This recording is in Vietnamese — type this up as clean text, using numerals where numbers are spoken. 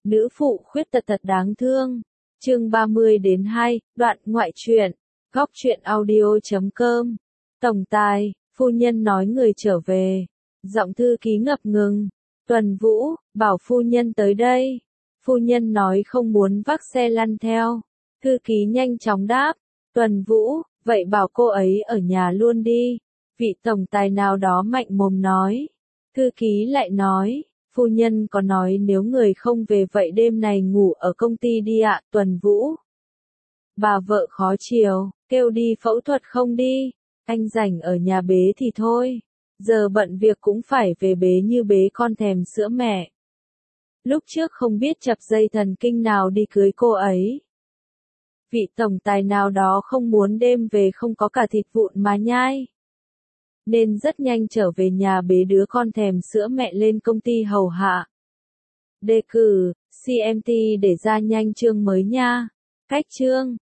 Nữ phụ khuyết tật thật đáng thương. Chương 30-2, đoạn ngoại truyện. Góc truyện audio.com. Tổng tài, phu nhân nói người trở về. Giọng thư ký ngập ngừng. Tuần Vũ, bảo phu nhân tới đây. Phu nhân nói không muốn vác xe lăn theo. Thư ký nhanh chóng đáp. Tuần Vũ, vậy bảo cô ấy ở nhà luôn đi. Vị tổng tài nào đó mạnh mồm nói. Thư ký lại nói. Phu nhân có nói nếu người không về vậy đêm này ngủ ở công ty đi ạ, Tuần Vũ. Bà vợ khó chiều, kêu đi phẫu thuật không đi, anh rảnh ở nhà bế thì thôi, giờ bận việc cũng phải về bế như bế con thèm sữa mẹ. Lúc trước không biết chập dây thần kinh nào đi cưới cô ấy. Vị tổng tài nào đó không muốn đêm về không có cả thịt vụn mà nhai. Nên rất nhanh trở về nhà bế đứa con thèm sữa mẹ lên công ty hầu hạ. Đề cử, CMT để ra nhanh chương mới nha. Cách chương.